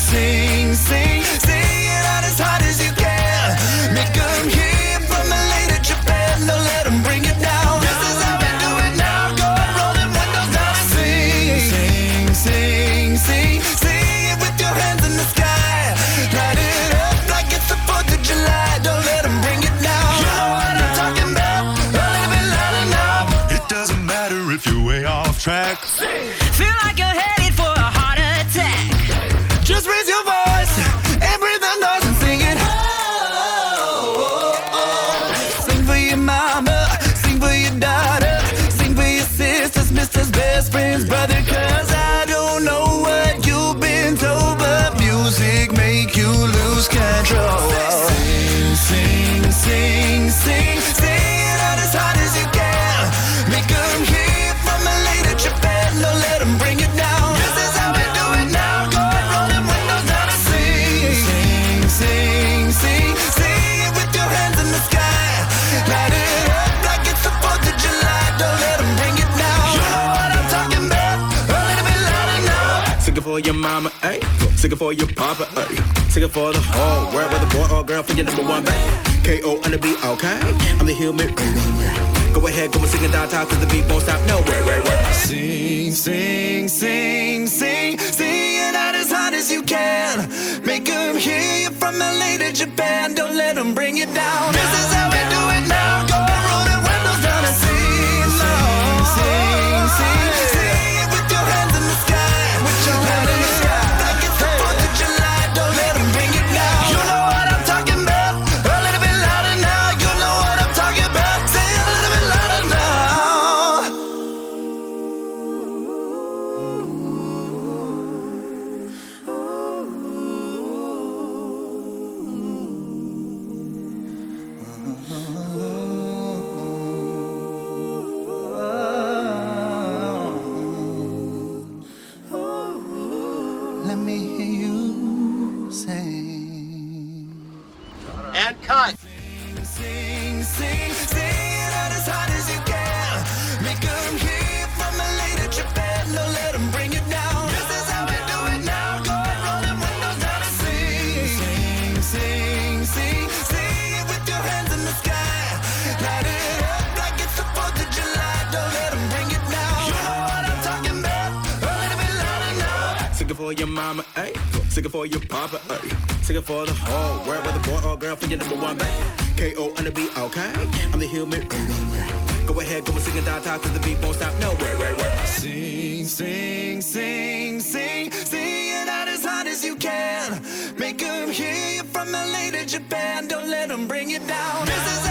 sing, sing, sing it out as hard as you can. Make them hear from LA to Japan. Don't let them bring it down. This is how we do it now. Go and roll them windows down and sing, sing, sing, sing, sing it with your hands in the sky. Light it up like it's the 4th of July. Don't let them bring it down. You know what I'm talking about. A little bit louder now. It doesn't matter if you're way off track. Feel like you're headed for a heart attack. Just raise your voice and breathe the noise and sing it. Sing for your mama, sing for your daughter, sing for your sisters, misters, best friends, brother. Cause I don't know what you've been told, but music make you lose control. Sing, sing, sing, sing, sing it out as hard as you can. Make them hear from LA to Japan. Don't let them bring it down. This is how we do it now. Go and roll them windows down and sing, sing, sing, sing, sing it with your hands in the sky. Light it up like it's the 4th of July. Don't let them bring it down. You know what I'm talking about. A little bit louder now. Sing it for your mama, ayy. Sing it for your papa, ayy. Sing it for the whole world, whether boy or girl, for your number one babe. K.O. on the beat, okay? I'm the human. Go ahead, go and sing it downtown, cause the beat won't stop nowhere. Sing, sing, sing, sing, sing it out as hard as you can. Make them hear you from LA to Japan. Don't let them bring it down. This is how we do it now. Go and roll the windows down and sing, sing, sing, sing, sing it with your hands in the sky. With your hands in the sky. Like it's the 4th of July. Don't let them bring it down. You know what I'm talking about. A little bit louder now. You know what I'm talking about. Say it a little bit louder now. Let me hear you sing. And cut. Sing, sing, sing it out as hard as you can. Make them hear from LA to Japan. Don't let them bring it down. This is how we do it now. Go and roll them windows down and sing, sing, sing, sing, sing it with your hands in the sky. Light it up like it's the 4th of July. Don't let them bring it down. You know what I'm talking about. A little bit louder now. Sing it for your mama, ayy. Sing it for your papa, ayy. Sing it for the whole world, whether boy or girl, for your number one babe. K.O. on the beat, okay? I'm the human. Go ahead, go and sing it downtown, cause the beat won't stop nowhere. Sing, sing, sing, sing, sing it out as hard as you can. Make them hear you from LA to Japan. Don't let them bring it down. This is